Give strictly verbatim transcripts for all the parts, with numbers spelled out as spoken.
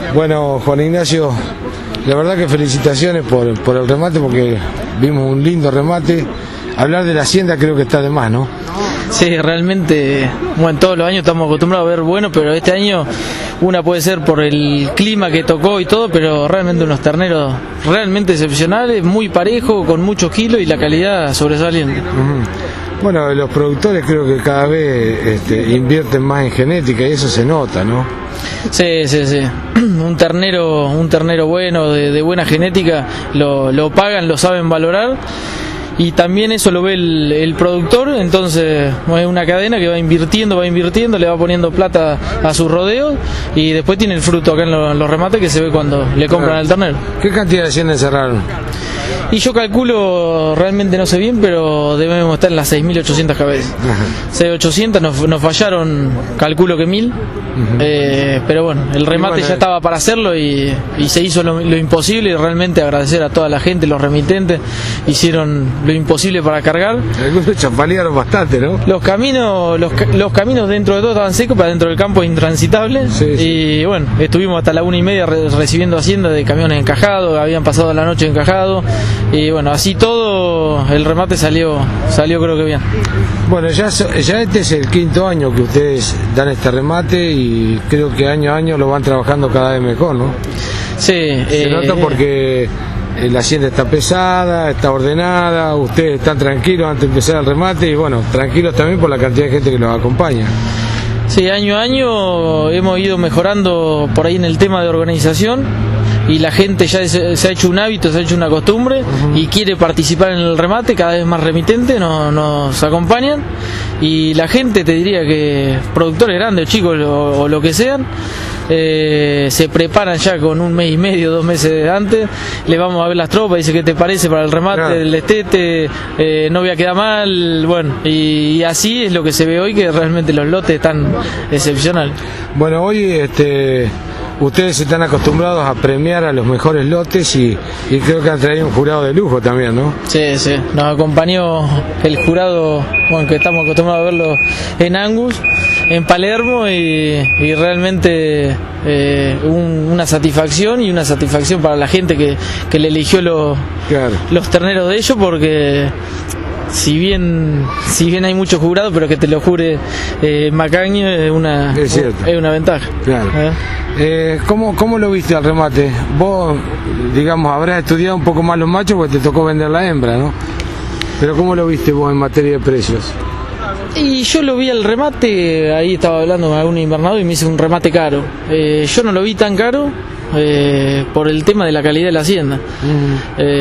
Bueno, Juan Ignacio, la verdad que felicitaciones por, por el remate, porque vimos un lindo remate. Hablar de la hacienda creo que está de más, ¿no? Sí, realmente, bueno, todos los años estamos acostumbrados a ver bueno, pero este año una puede ser por el clima que tocó y todo, pero realmente unos terneros realmente excepcionales, muy parejos, con muchos kilos y la calidad sobresaliente. Uh-huh. Bueno, los productores creo que cada vez este, invierten más en genética y eso se nota, ¿no? Sí, sí, sí. Un ternero, un ternero bueno, de, de buena genética, lo, lo pagan, lo saben valorar. Y también eso lo ve el, el productor, entonces es una cadena que va invirtiendo, va invirtiendo, le va poniendo plata a sus rodeos y después tiene el fruto acá en los, los remates que se ve cuando le compran al ternero. ¿Qué cantidad de haciendas cerraron? Y yo calculo, realmente no sé bien, pero debemos estar en las seis mil ochocientas cabezas. seis mil ochocientas, nos, nos fallaron, calculo que mil, uh-huh. eh, pero bueno, el remate bueno, ya estaba para hacerlo y, y se hizo lo, lo imposible, y realmente agradecer a toda la gente, los remitentes, hicieron lo imposible para cargar. Algunos chapalearon bastante, ¿no? Los caminos, los, los caminos dentro de todo estaban secos, para dentro del campo es intransitable, sí, sí. Y bueno, estuvimos hasta la una y media re, recibiendo hacienda de camiones encajados, habían pasado la noche encajados. Y bueno, así todo el remate salió salió creo que bien. Bueno, ya, ya este es el quinto año que ustedes dan este remate y creo que año a año lo van trabajando cada vez mejor, ¿no? Sí. Se eh, nota porque la hacienda está pesada, está ordenada, ustedes están tranquilos antes de empezar el remate y bueno, tranquilos también por la cantidad de gente que los acompaña. Sí, año a año hemos ido mejorando por ahí en el tema de organización y la gente ya se, se ha hecho un hábito, se ha hecho una costumbre uh-huh. y quiere participar en el remate, cada vez más remitentes nos, nos acompañan y la gente, te diría que productores grandes o chicos o, o lo que sean, eh, se preparan ya con un mes y medio, dos meses antes, le vamos a ver las tropas, dice qué te parece para el remate, claro. El estete, eh, no voy a quedar mal, bueno, y, y así es lo que se ve hoy, que realmente los lotes están excepcionales. Bueno, hoy este ustedes están acostumbrados a premiar a los mejores lotes y, y creo que han traído un jurado de lujo también, ¿no? Sí, sí, nos acompañó el jurado, bueno, que estamos acostumbrados a verlo en Angus, en Palermo y, y realmente eh, un, una satisfacción y una satisfacción para la gente que, que le eligió lo, claro. los terneros de ellos, porque si bien si bien hay muchos jurados, pero que te lo jure eh, Macaño es una es, es una ventaja. Claro. ¿Eh? Eh, ¿cómo, ¿Cómo lo viste al remate? Vos, digamos, habrás estudiado un poco más los machos porque te tocó vender la hembra, ¿no? Pero ¿cómo lo viste vos en materia de precios? Y yo lo vi al remate, ahí estaba hablando con algún invernador y me hizo un remate caro. Eh, yo no lo vi tan caro eh, por el tema de la calidad de la hacienda. Mm.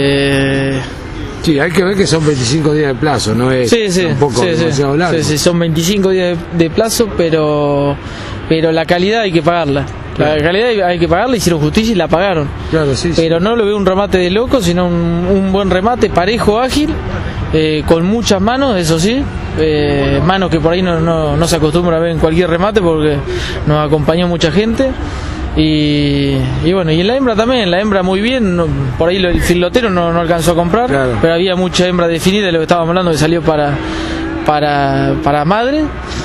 Eh, Sí, hay que ver que son veinticinco días de plazo, no es sí, sí, tampoco sí, demasiado sí, largo. Sí, sí, son veinticinco días de, de plazo, pero pero la calidad hay que pagarla. La claro. calidad hay que pagarla, hicieron justicia y la pagaron. Claro, sí, pero sí. No lo veo un remate de loco, sino un, un buen remate, parejo, ágil, eh, con muchas manos, eso sí, eh, manos que por ahí no, no, no se acostumbra a ver en cualquier remate porque nos acompañó mucha gente. Y, y bueno, y en la hembra también, la hembra muy bien, no, por ahí el filotero no, no alcanzó a comprar, claro. Pero había mucha hembra definida de lo que estábamos hablando, que salió para para, para madre.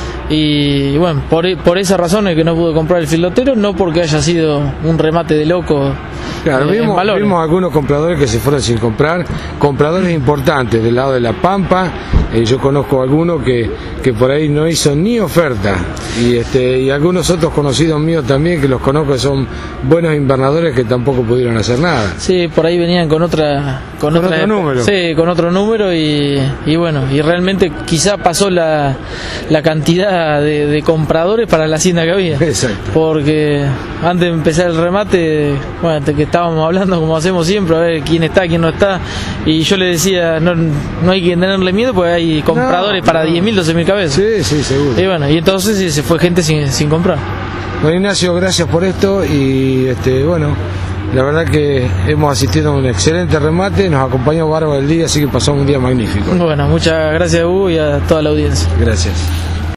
Y bueno, por, por esa razón es que no pude comprar el filotero, no porque haya sido un remate de loco. Claro, eh, vimos, vimos algunos compradores que se fueron sin comprar, compradores importantes del lado de La Pampa, eh, yo conozco a alguno que, que por ahí no hizo ni oferta, y este y algunos otros conocidos míos también que los conozco que son buenos invernadores que tampoco pudieron hacer nada. Sí, por ahí venían con otra con, con otra, otro número. Sí, con otro número y, y bueno, y realmente quizá pasó la, la cantidad de, de compradores para la hacienda que había. Exacto. Porque antes de empezar el remate, bueno, que estábamos hablando como hacemos siempre, a ver quién está, quién no está, y yo le decía, no, no hay que tenerle miedo porque hay compradores no, para no. diez mil, doce mil cabezas. Sí, sí, seguro. Y bueno, y entonces sí, se fue gente sin, sin comprar. Bueno, Ignacio, gracias por esto y este bueno, la verdad que hemos asistido a un excelente remate, nos acompañó Bárbaro el día, así que pasó un día magnífico. Bueno, muchas gracias a Hugo y a toda la audiencia. Gracias.